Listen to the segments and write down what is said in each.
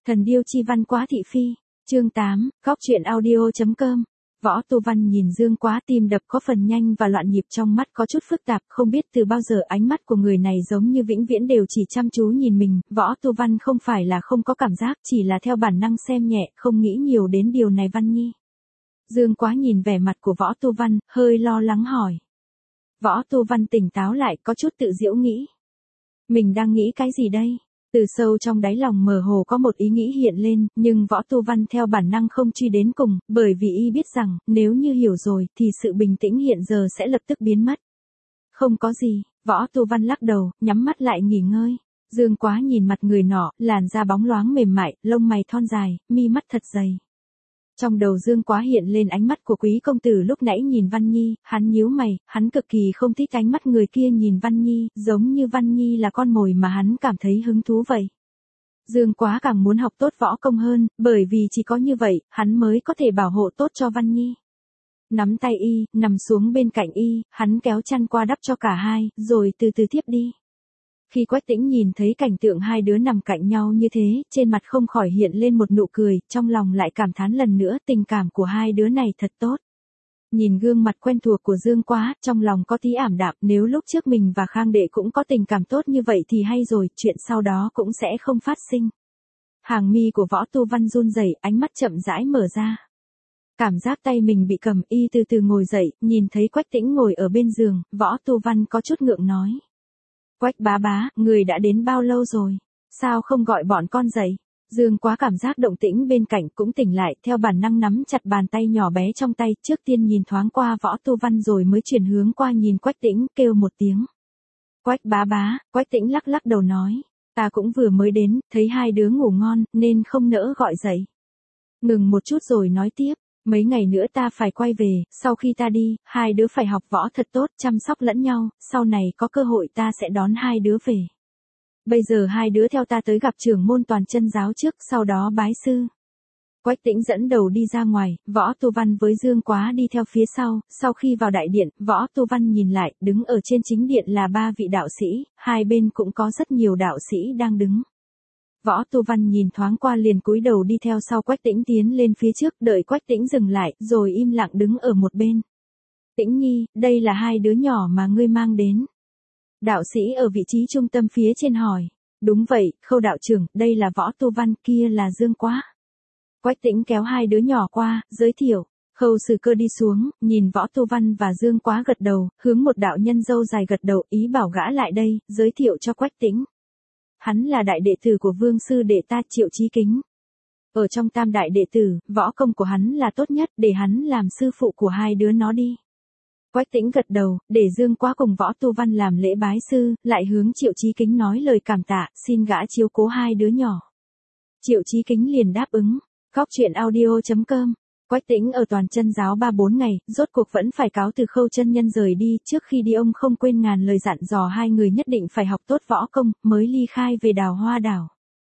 Thần điêu chi văn Quá thị phi, chương 8, góc truyện audio.com. Võ Tu Văn nhìn Dương Quá, tim đập có phần nhanh và loạn nhịp, trong mắt có chút phức tạp, không biết từ bao giờ ánh mắt của người này giống như vĩnh viễn đều chỉ chăm chú nhìn mình. Võ Tu Văn không phải là không có cảm giác, chỉ là theo bản năng xem nhẹ, không nghĩ nhiều đến điều này. Văn Nhi. Dương Quá nhìn vẻ mặt của Võ Tu Văn, hơi lo lắng hỏi. Võ Tu Văn tỉnh táo lại, có chút tự giễu nghĩ. Mình đang nghĩ cái gì đây? Từ sâu trong đáy lòng mơ hồ có một ý nghĩ hiện lên, nhưng Võ Tu Văn theo bản năng không truy đến cùng, bởi vì y biết rằng, nếu như hiểu rồi, thì sự bình tĩnh hiện giờ sẽ lập tức biến mất. Không có gì, Võ Tu Văn lắc đầu, nhắm mắt lại nghỉ ngơi. Dương Quá nhìn mặt người nọ, làn da bóng loáng mềm mại, lông mày thon dài, mi mắt thật dày. Trong đầu Dương Quá hiện lên ánh mắt của quý công tử lúc nãy nhìn Văn Nhi, hắn nhíu mày, hắn cực kỳ không thích ánh mắt người kia nhìn Văn Nhi, giống như Văn Nhi là con mồi mà hắn cảm thấy hứng thú vậy. Dương Quá càng muốn học tốt võ công hơn, bởi vì chỉ có như vậy, hắn mới có thể bảo hộ tốt cho Văn Nhi. Nắm tay y, nằm xuống bên cạnh y, hắn kéo chăn qua đắp cho cả hai, rồi từ từ thiếp đi. Khi Quách Tĩnh nhìn thấy cảnh tượng hai đứa nằm cạnh nhau như thế, trên mặt không khỏi hiện lên một nụ cười, trong lòng lại cảm thán lần nữa tình cảm của hai đứa này thật tốt. Nhìn gương mặt quen thuộc của Dương Quá, trong lòng có tí ảm đạm, nếu lúc trước mình và Khang Đệ cũng có tình cảm tốt như vậy thì hay rồi, chuyện sau đó cũng sẽ không phát sinh. Hàng mi của Võ Tu Văn run rẩy, ánh mắt chậm rãi mở ra. Cảm giác tay mình bị cầm, y từ từ ngồi dậy, nhìn thấy Quách Tĩnh ngồi ở bên giường, Võ Tu Văn có chút ngượng nói. Quách bá bá, người đã đến bao lâu rồi? Sao không gọi bọn con dậy? Dương Quá cảm giác động tĩnh bên cạnh cũng tỉnh lại, theo bản năng nắm chặt bàn tay nhỏ bé trong tay, trước tiên nhìn thoáng qua Võ Tu Văn rồi mới chuyển hướng qua nhìn Quách Tĩnh, kêu một tiếng. Quách bá bá, Quách Tĩnh lắc lắc đầu nói, ta cũng vừa mới đến, thấy hai đứa ngủ ngon, nên không nỡ gọi dậy. Ngừng một chút rồi nói tiếp. Mấy ngày nữa ta phải quay về, sau khi ta đi, hai đứa phải học võ thật tốt, chăm sóc lẫn nhau, sau này có cơ hội ta sẽ đón hai đứa về. Bây giờ hai đứa theo ta tới gặp trưởng môn Toàn Chân giáo trước, sau đó bái sư. Quách Tĩnh dẫn đầu đi ra ngoài, Võ Tu Văn với Dương Quá đi theo phía sau khi vào đại điện, Võ Tu Văn nhìn lại, đứng ở trên chính điện là ba vị đạo sĩ, hai bên cũng có rất nhiều đạo sĩ đang đứng. Võ Tu Văn nhìn thoáng qua liền cúi đầu đi theo sau Quách Tĩnh tiến lên phía trước, đợi Quách Tĩnh dừng lại, rồi im lặng đứng ở một bên. Tĩnh Nhi, đây là hai đứa nhỏ mà ngươi mang đến. Đạo sĩ ở vị trí trung tâm phía trên hỏi. Đúng vậy, Khâu đạo trưởng, đây là Võ Tu Văn, kia là Dương Quá. Quách Tĩnh kéo hai đứa nhỏ qua, giới thiệu. Khâu Sử Cơ đi xuống, nhìn Võ Tu Văn và Dương Quá gật đầu, hướng một đạo nhân râu dài gật đầu, ý bảo gã lại đây, giới thiệu cho Quách Tĩnh. Hắn là đại đệ tử của vương sư đệ ta Triệu Chí Kính. Ở trong tam đại đệ tử, võ công của hắn là tốt nhất, để hắn làm sư phụ của hai đứa nó đi. Quách Tĩnh gật đầu, để Dương Quá cùng Võ Tu Văn làm lễ bái sư, lại hướng Triệu Chí Kính nói lời cảm tạ, xin gã chiếu cố hai đứa nhỏ. Triệu Chí Kính liền đáp ứng. Góc truyện audio.com. Quách Tĩnh ở Toàn Chân giáo 3-4 ngày, rốt cuộc vẫn phải cáo từ Khâu chân nhân rời đi, trước khi đi ông không quên ngàn lời dặn dò hai người nhất định phải học tốt võ công, mới ly khai về Đào Hoa đảo.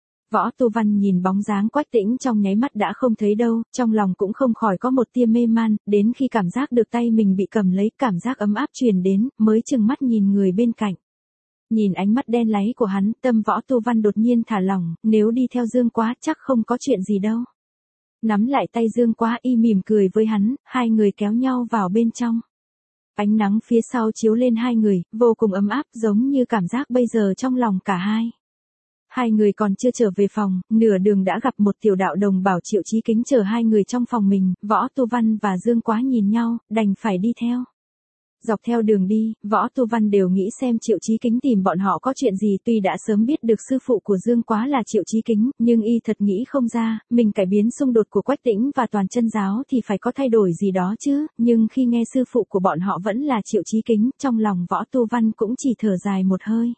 Võ Tu Văn nhìn bóng dáng Quách Tĩnh trong nháy mắt đã không thấy đâu, trong lòng cũng không khỏi có một tia mê man, đến khi cảm giác được tay mình bị cầm lấy, cảm giác ấm áp truyền đến, mới chừng mắt nhìn người bên cạnh. Nhìn ánh mắt đen láy của hắn, tâm Võ Tu Văn đột nhiên thả lỏng, nếu đi theo Dương Quá chắc không có chuyện gì đâu. Nắm lại tay Dương Quá, y mỉm cười với hắn, hai người kéo nhau vào bên trong. Ánh nắng phía sau chiếu lên hai người, vô cùng ấm áp, giống như cảm giác bây giờ trong lòng cả hai. Hai người còn chưa trở về phòng, nửa đường đã gặp một tiểu đạo đồng bảo Triệu Chí Kính chờ hai người trong phòng mình, Võ Tu Văn và Dương Quá nhìn nhau, đành phải đi theo. Dọc theo đường đi, Võ Tu Văn đều nghĩ xem Triệu Chí Kính tìm bọn họ có chuyện gì, tuy đã sớm biết được sư phụ của Dương Quá là Triệu Chí Kính, nhưng y thật nghĩ không ra, mình cải biến xung đột của Quách Tĩnh và Toàn Chân giáo thì phải có thay đổi gì đó chứ, nhưng khi nghe sư phụ của bọn họ vẫn là Triệu Chí Kính, trong lòng Võ Tu Văn cũng chỉ thở dài một hơi.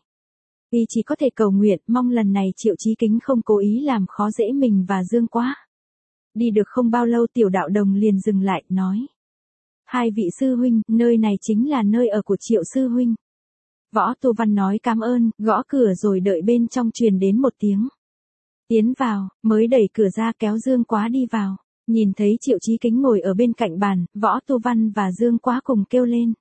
Y chỉ có thể cầu nguyện, mong lần này Triệu Chí Kính không cố ý làm khó dễ mình và Dương Quá. Đi được không bao lâu tiểu đạo đồng liền dừng lại, nói. Hai vị sư huynh, nơi này chính là nơi ở của Triệu sư huynh. Võ Tu Văn nói cảm ơn, gõ cửa rồi đợi bên trong truyền đến một tiếng. Tiến vào, mới đẩy cửa ra kéo Dương Quá đi vào. Nhìn thấy Triệu Chí Kính ngồi ở bên cạnh bàn, Võ Tu Văn và Dương Quá cùng kêu lên.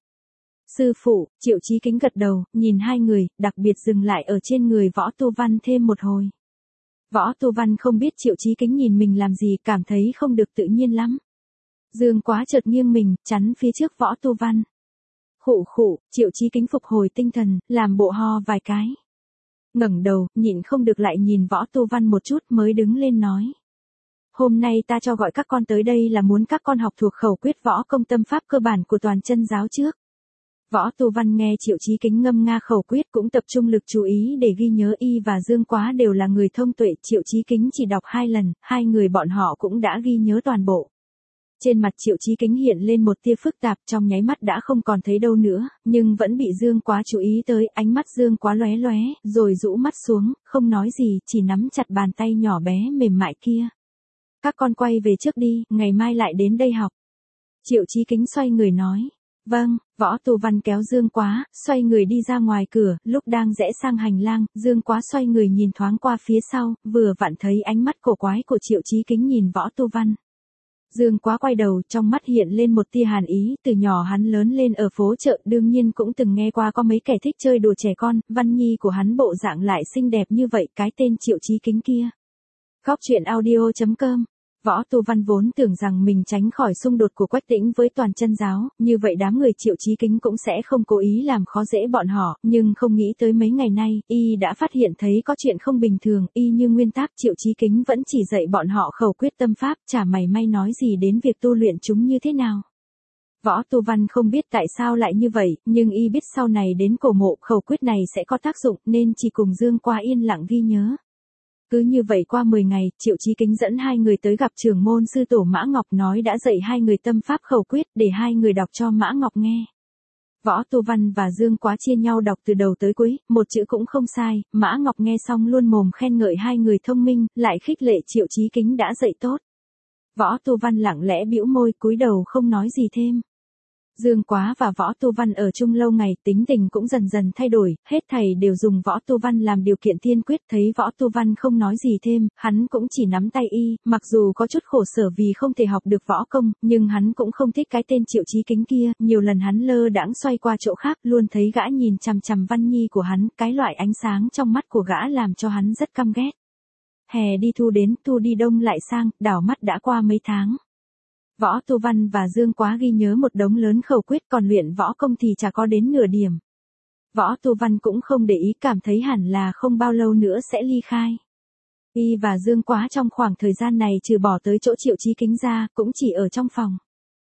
Sư phụ, Triệu Chí Kính gật đầu, nhìn hai người, đặc biệt dừng lại ở trên người Võ Tu Văn thêm một hồi. Võ Tu Văn không biết Triệu Chí Kính nhìn mình làm gì, cảm thấy không được tự nhiên lắm. Dương Quá chợt nghiêng mình, chắn phía trước Võ Tu Văn. Khụ khụ, Triệu Chí Kính phục hồi tinh thần, làm bộ ho vài cái. Ngẩng đầu, nhịn không được lại nhìn Võ Tu Văn một chút mới đứng lên nói. Hôm nay ta cho gọi các con tới đây là muốn các con học thuộc khẩu quyết võ công tâm pháp cơ bản của toàn chân giáo trước. Võ Tu Văn nghe Triệu Chí Kính ngâm nga khẩu quyết cũng tập trung lực chú ý để ghi nhớ. Y và Dương Quá đều là người thông tuệ, Triệu Chí Kính chỉ đọc 2 lần, hai người bọn họ cũng đã ghi nhớ toàn bộ. Trên mặt Triệu Chí Kính hiện lên một tia phức tạp, trong nháy mắt đã không còn thấy đâu nữa, nhưng vẫn bị Dương Quá chú ý tới, ánh mắt Dương Quá lóe lóe, rồi rũ mắt xuống, không nói gì, chỉ nắm chặt bàn tay nhỏ bé mềm mại kia. Các con quay về trước đi, ngày mai lại đến đây học. Triệu Chí Kính xoay người nói. Vâng, Võ Tu Văn kéo Dương Quá, xoay người đi ra ngoài cửa, lúc đang rẽ sang hành lang, Dương Quá xoay người nhìn thoáng qua phía sau, vừa vặn thấy ánh mắt cổ quái của Triệu Chí Kính nhìn Võ Tu Văn. Dương Quá quay đầu, trong mắt hiện lên một tia hàn ý, từ nhỏ hắn lớn lên ở phố chợ, đương nhiên cũng từng nghe qua có mấy kẻ thích chơi đùa trẻ con, Văn Nhi của hắn bộ dạng lại xinh đẹp như vậy, cái tên Triệu Chí Kính kia. Góc truyện audio.com. Võ Tu Văn vốn tưởng rằng mình tránh khỏi xung đột của Quách Tĩnh với toàn chân giáo, như vậy đám người Triệu Chí Kính cũng sẽ không cố ý làm khó dễ bọn họ, nhưng không nghĩ tới mấy ngày nay, y đã phát hiện thấy có chuyện không bình thường, y như nguyên tắc Triệu Chí Kính vẫn chỉ dạy bọn họ khẩu quyết tâm pháp, chả mảy may nói gì đến việc tu luyện chúng như thế nào. Võ Tu Văn không biết tại sao lại như vậy, nhưng y biết sau này đến cổ mộ khẩu quyết này sẽ có tác dụng nên chỉ cùng Dương Quá yên lặng ghi nhớ. Cứ như vậy qua 10 ngày, Triệu Chí Kính dẫn hai người tới gặp trưởng môn sư tổ Mã Ngọc, nói đã dạy hai người tâm pháp khẩu quyết để hai người đọc cho Mã Ngọc nghe. Võ Tu Văn và Dương Quá chia nhau đọc từ đầu tới cuối, một chữ cũng không sai, Mã Ngọc nghe xong luôn mồm khen ngợi hai người thông minh, lại khích lệ Triệu Chí Kính đã dạy tốt. Võ Tu Văn lặng lẽ bĩu môi cúi đầu không nói gì thêm. Dương Quá và Võ Tu Văn ở chung lâu ngày, tính tình cũng dần dần thay đổi, hết thảy đều dùng Võ Tu Văn làm điều kiện tiên quyết. Thấy Võ Tu Văn không nói gì thêm, hắn cũng chỉ nắm tay y, mặc dù có chút khổ sở vì không thể học được võ công, nhưng hắn cũng không thích cái tên Triệu Chí Kính kia, nhiều lần hắn lơ đãng xoay qua chỗ khác, luôn thấy gã nhìn chằm chằm Văn Nhi của hắn, cái loại ánh sáng trong mắt của gã làm cho hắn rất căm ghét. Hè đi thu đến, thu đi đông lại sang, đảo mắt đã qua mấy tháng. Võ Tu Văn và Dương Quá ghi nhớ một đống lớn khẩu quyết, còn luyện võ công thì chả có đến nửa điểm. Võ Tu Văn cũng không để ý, cảm thấy hẳn là không bao lâu nữa sẽ ly khai. Y và Dương Quá trong khoảng thời gian này trừ bỏ tới chỗ Triệu Chí Kính ra, cũng chỉ ở trong phòng.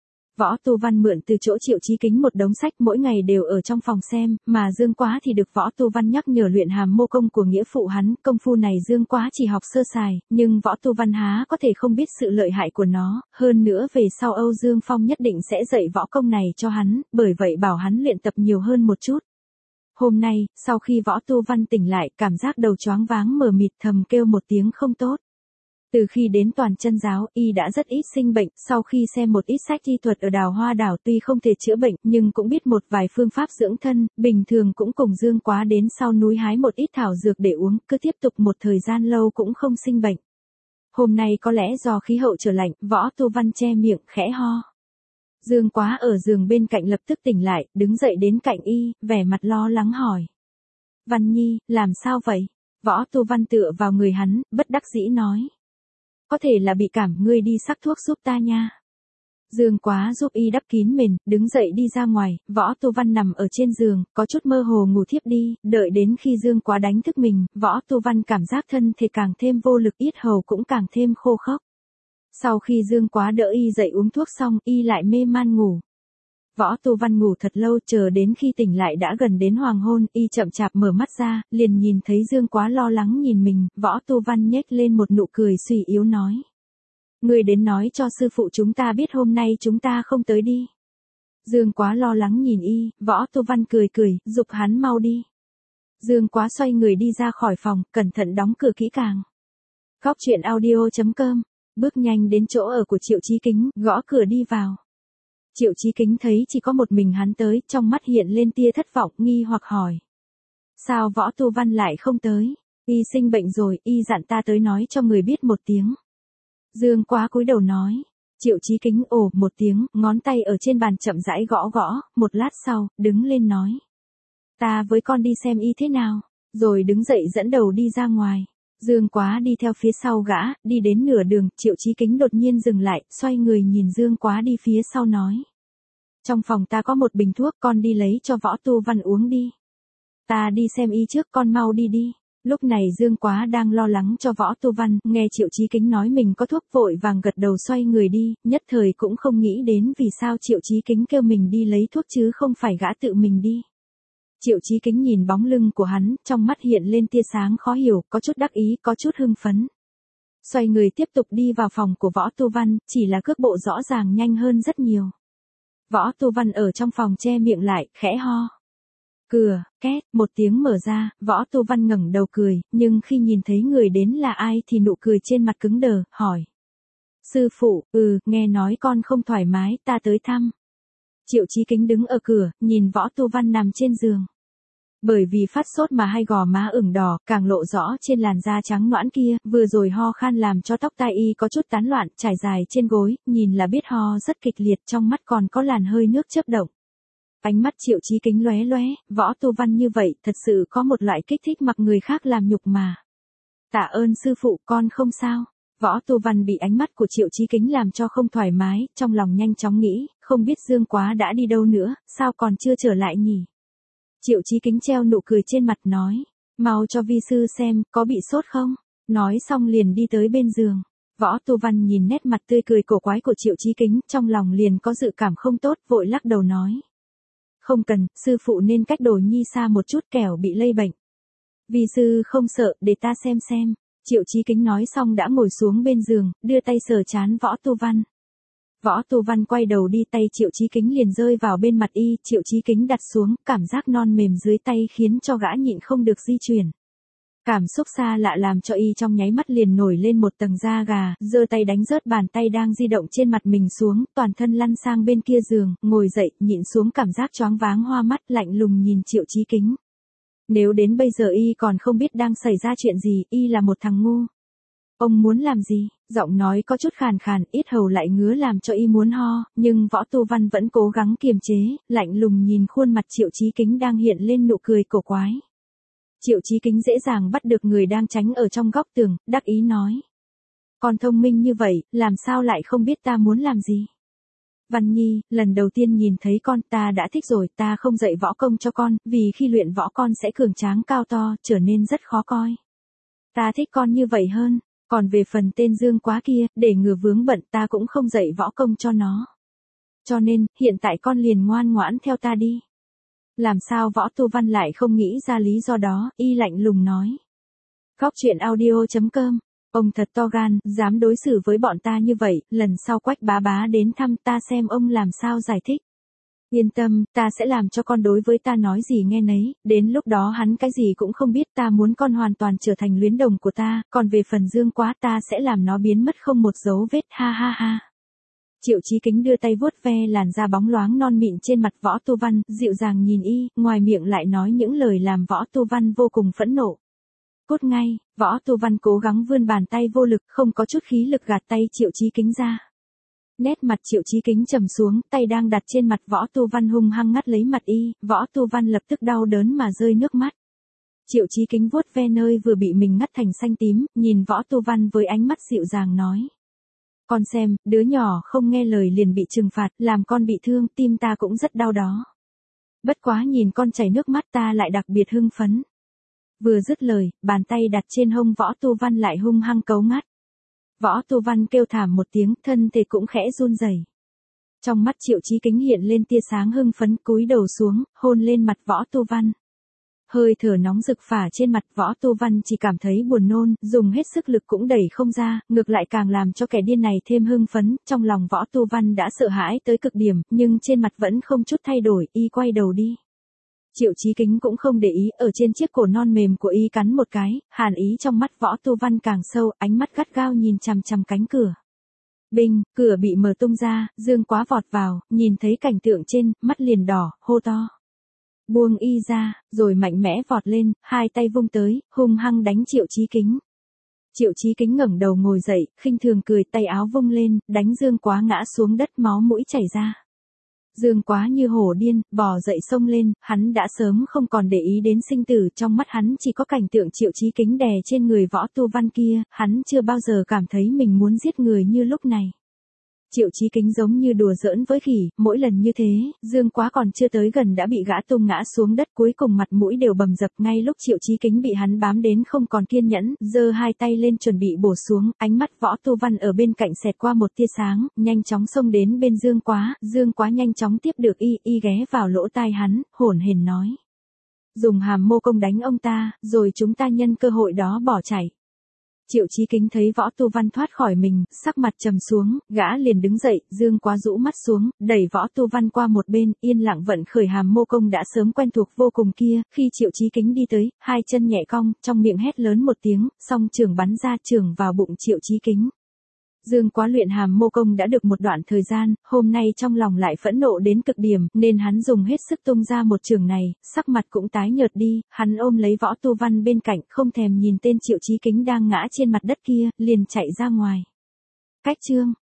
Võ Tu Văn mượn từ chỗ Triệu Chí Kính một đống sách, mỗi ngày đều ở trong phòng xem, mà Dương Quá thì được Võ Tu Văn nhắc nhở luyện hàm mô công của nghĩa phụ hắn, công phu này Dương Quá chỉ học sơ sài, nhưng Võ Tu Văn há có thể không biết sự lợi hại của nó, hơn nữa về sau Âu Dương Phong nhất định sẽ dạy võ công này cho hắn, bởi vậy bảo hắn luyện tập nhiều hơn một chút. Hôm nay, sau khi Võ Tu Văn tỉnh lại, cảm giác đầu choáng váng mờ mịt, thầm kêu một tiếng không tốt. Từ khi đến toàn chân giáo, y đã rất ít sinh bệnh, sau khi xem một ít sách y thuật ở Đào Hoa đảo tuy không thể chữa bệnh, nhưng cũng biết một vài phương pháp dưỡng thân, bình thường cũng cùng Dương Quá đến sau núi hái một ít thảo dược để uống, cứ tiếp tục một thời gian lâu cũng không sinh bệnh. Hôm nay có lẽ do khí hậu trở lạnh, Võ Tu Văn che miệng, khẽ ho. Dương Quá ở giường bên cạnh lập tức tỉnh lại, đứng dậy đến cạnh y, vẻ mặt lo lắng hỏi. Văn Nhi, làm sao vậy? Võ Tu Văn tựa vào người hắn, bất đắc dĩ nói. Có thể là bị cảm, ngươi đi sắc thuốc giúp ta nha. Dương Quá giúp y đắp kín mền, đứng dậy đi ra ngoài, Võ Tu Văn nằm ở trên giường, có chút mơ hồ ngủ thiếp đi, đợi đến khi Dương Quá đánh thức mình, Võ Tu Văn cảm giác thân thể càng thêm vô lực, yết hầu cũng càng thêm khô khốc. Sau khi Dương Quá đỡ y dậy uống thuốc xong, y lại mê man ngủ. Võ Tu Văn ngủ thật lâu, chờ đến khi tỉnh lại đã gần đến hoàng hôn, y chậm chạp mở mắt ra, liền nhìn thấy Dương Quá lo lắng nhìn mình, Võ Tu Văn nhếch lên một nụ cười suy yếu nói. Ngươi đến nói cho sư phụ chúng ta biết hôm nay chúng ta không tới đi. Dương Quá lo lắng nhìn y, Võ Tu Văn cười cười, giục hắn mau đi. Dương Quá xoay người đi ra khỏi phòng, cẩn thận đóng cửa kỹ càng. Góc truyện audio.com, bước nhanh đến chỗ ở của Triệu Chí Kính, gõ cửa đi vào. Triệu Chí Kính thấy chỉ có một mình hắn tới, trong mắt hiện lên tia thất vọng, nghi hoặc hỏi. Sao Võ Tu Văn lại không tới? Y sinh bệnh rồi, y dặn ta tới nói cho người biết một tiếng. Dương Quá cúi đầu nói. Triệu Chí Kính ồ một tiếng, ngón tay ở trên bàn chậm rãi gõ gõ, một lát sau, đứng lên nói. Ta với con đi xem y thế nào, rồi đứng dậy dẫn đầu đi ra ngoài. Dương Quá đi theo phía sau gã, đi đến nửa đường, Triệu Chí Kính đột nhiên dừng lại, xoay người nhìn Dương Quá đi phía sau nói. Trong phòng ta có một bình thuốc, con đi lấy cho Võ Tu Văn uống đi. Ta đi xem y trước, con mau đi đi. Lúc này Dương Quá đang lo lắng cho Võ Tu Văn, nghe Triệu Chí Kính nói mình có thuốc vội vàng gật đầu xoay người đi, nhất thời cũng không nghĩ đến vì sao Triệu Chí Kính kêu mình đi lấy thuốc chứ không phải gã tự mình đi. Triệu Chí Kính nhìn bóng lưng của hắn, trong mắt hiện lên tia sáng khó hiểu, có chút đắc ý, có chút hưng phấn. Xoay người tiếp tục đi vào phòng của Võ Tu Văn, chỉ là cước bộ rõ ràng nhanh hơn rất nhiều. Võ Tu Văn ở trong phòng che miệng lại, khẽ ho. Cửa, két, một tiếng mở ra, Võ Tu Văn ngẩng đầu cười, nhưng khi nhìn thấy người đến là ai thì nụ cười trên mặt cứng đờ, hỏi. Sư phụ, nghe nói con không thoải mái, ta tới thăm. Triệu Chí Kính đứng ở cửa, nhìn Võ Tu Văn nằm trên giường. Bởi vì phát sốt mà hai gò má ửng đỏ, càng lộ rõ trên làn da trắng nõn kia, vừa rồi ho khan làm cho tóc tai y có chút tán loạn, trải dài trên gối, nhìn là biết ho rất kịch liệt, trong mắt còn có làn hơi nước chớp động. Ánh mắt Triệu Chí Kính lóe lóe, Võ Tu Văn như vậy, thật sự có một loại kích thích mặc người khác làm nhục mà. Tạ ơn sư phụ, con không sao. Võ Tu Văn bị ánh mắt của Triệu Chí Kính làm cho không thoải mái, trong lòng nhanh chóng nghĩ, không biết Dương Quá đã đi đâu nữa, sao còn chưa trở lại nhỉ? Triệu Chí Kính treo nụ cười trên mặt nói, mau cho vi sư xem, có bị sốt không? Nói xong liền đi tới bên giường. Võ Tu Văn nhìn nét mặt tươi cười cổ quái của Triệu Chí Kính, trong lòng liền có dự cảm không tốt, vội lắc đầu nói. Không cần, sư phụ nên cách Đồ Nhi xa một chút kẻo bị lây bệnh. Vi sư không sợ, để ta xem. Triệu Chí Kính nói xong đã ngồi xuống bên giường, đưa tay sờ trán Võ Tu Văn. Võ Tu Văn quay đầu đi, tay Triệu Chí Kính liền rơi vào bên mặt y, Triệu Chí Kính đặt xuống, cảm giác non mềm dưới tay khiến cho gã nhịn không được di chuyển. Cảm xúc xa lạ làm cho y trong nháy mắt liền nổi lên một tầng da gà, giơ tay đánh rớt bàn tay đang di động trên mặt mình xuống, toàn thân lăn sang bên kia giường, ngồi dậy, nhịn xuống cảm giác choáng váng hoa mắt, lạnh lùng nhìn Triệu Chí Kính. Nếu đến bây giờ y còn không biết đang xảy ra chuyện gì, y là một thằng ngu. Ông muốn làm gì? Giọng nói có chút khàn khàn, yết hầu lại ngứa làm cho y muốn ho, nhưng Võ Tu Văn vẫn cố gắng kiềm chế, lạnh lùng nhìn khuôn mặt Triệu Chí Kính đang hiện lên nụ cười cổ quái. Triệu Chí Kính dễ dàng bắt được người đang tránh ở trong góc tường, đắc ý nói. Con thông minh như vậy, làm sao lại không biết ta muốn làm gì? Văn Nhi, lần đầu tiên nhìn thấy con ta đã thích rồi, ta không dạy võ công cho con, vì khi luyện võ con sẽ cường tráng cao to, trở nên rất khó coi. Ta thích con như vậy hơn, còn về phần tên Dương Quá kia, để ngừa vướng bận ta cũng không dạy võ công cho nó. Cho nên, hiện tại con liền ngoan ngoãn theo ta đi. Làm sao Võ Tu Văn lại không nghĩ ra lý do đó, y lạnh lùng nói. Góc truyện audio.com. Ông thật to gan, dám đối xử với bọn ta như vậy, lần sau Quách bá bá đến thăm ta xem ông làm sao giải thích. Yên tâm, ta sẽ làm cho con đối với ta nói gì nghe nấy, đến lúc đó hắn cái gì cũng không biết, ta muốn con hoàn toàn trở thành luyến đồng của ta, còn về phần Dương Quá ta sẽ làm nó biến mất không một dấu vết, ha ha ha. Triệu Chí Kính đưa tay vuốt ve làn da bóng loáng non mịn trên mặt Võ Tu Văn, dịu dàng nhìn y, ngoài miệng lại nói những lời làm Võ Tu Văn vô cùng phẫn nộ. Cút ngay, Võ Tu Văn cố gắng vươn bàn tay vô lực, không có chút khí lực gạt tay Triệu Chí Kính ra. Nét mặt Triệu Chí Kính trầm xuống, tay đang đặt trên mặt Võ Tu Văn hung hăng ngắt lấy mặt y, Võ Tu Văn lập tức đau đớn mà rơi nước mắt. Triệu Chí Kính vuốt ve nơi vừa bị mình ngắt thành xanh tím, nhìn Võ Tu Văn với ánh mắt dịu dàng nói. Con xem, đứa nhỏ không nghe lời liền bị trừng phạt, làm con bị thương, tim ta cũng rất đau đó. Bất quá nhìn con chảy nước mắt ta lại đặc biệt hưng phấn. Vừa dứt lời, bàn tay đặt trên hông Võ Tu Văn lại hung hăng cấu ngắt. Võ Tu Văn kêu thảm một tiếng, thân thể cũng khẽ run rẩy. Trong mắt Triệu Chí Kính hiện lên tia sáng hưng phấn, cúi đầu xuống, hôn lên mặt Võ Tu Văn. Hơi thở nóng rực phả trên mặt Võ Tu Văn chỉ cảm thấy buồn nôn, dùng hết sức lực cũng đẩy không ra, ngược lại càng làm cho kẻ điên này thêm hưng phấn, trong lòng Võ Tu Văn đã sợ hãi tới cực điểm, nhưng trên mặt vẫn không chút thay đổi, y quay đầu đi. Triệu Chí Kính cũng không để ý, ở trên chiếc cổ non mềm của y cắn một cái, hàn ý trong mắt Võ Tu Văn càng sâu, ánh mắt gắt gao nhìn chằm chằm cánh cửa. Binh, cửa bị mở tung ra, Dương Quá vọt vào, nhìn thấy cảnh tượng trên, mắt liền đỏ, hô to. Buông y ra, rồi mạnh mẽ vọt lên, hai tay vung tới, hung hăng đánh Triệu Chí Kính. Triệu Chí Kính ngẩng đầu ngồi dậy, khinh thường cười, tay áo vung lên, đánh Dương Quá ngã xuống đất, máu mũi chảy ra. Dương Quá như hổ điên, bò dậy xông lên, hắn đã sớm không còn để ý đến sinh tử, trong mắt hắn chỉ có cảnh tượng Triệu Chí Kính đè trên người Võ Tu Văn kia, hắn chưa bao giờ cảm thấy mình muốn giết người như lúc này. Triệu Chí Kính giống như đùa giỡn với khỉ, mỗi lần như thế, Dương Quá còn chưa tới gần đã bị gã tung ngã xuống đất, cuối cùng mặt mũi đều bầm dập. Ngay lúc Triệu Chí Kính bị hắn bám đến không còn kiên nhẫn, giơ hai tay lên chuẩn bị bổ xuống, ánh mắt Võ Tu Văn ở bên cạnh xẹt qua một tia sáng, nhanh chóng xông đến bên Dương Quá nhanh chóng tiếp được y ghé vào lỗ tai hắn, hổn hển nói: dùng Hàm Mô Công đánh ông ta, rồi chúng ta nhân cơ hội đó bỏ chạy. Triệu Chí Kính thấy Võ Tu Văn thoát khỏi mình, sắc mặt trầm xuống, gã liền đứng dậy, Dương Quá rũ mắt xuống, đẩy Võ Tu Văn qua một bên, yên lặng vận khởi Hàm Mô Công đã sớm quen thuộc vô cùng kia, khi Triệu Chí Kính đi tới, hai chân nhẹ cong, trong miệng hét lớn một tiếng, song trường bắn ra, trường vào bụng Triệu Chí Kính. Dương Quá luyện Hàm Mô Công đã được một đoạn thời gian, hôm nay trong lòng lại phẫn nộ đến cực điểm, nên hắn dùng hết sức tung ra một trường này, sắc mặt cũng tái nhợt đi, hắn ôm lấy Võ Tu Văn bên cạnh, không thèm nhìn tên Triệu Chí Kính đang ngã trên mặt đất kia, liền chạy ra ngoài. Cách chương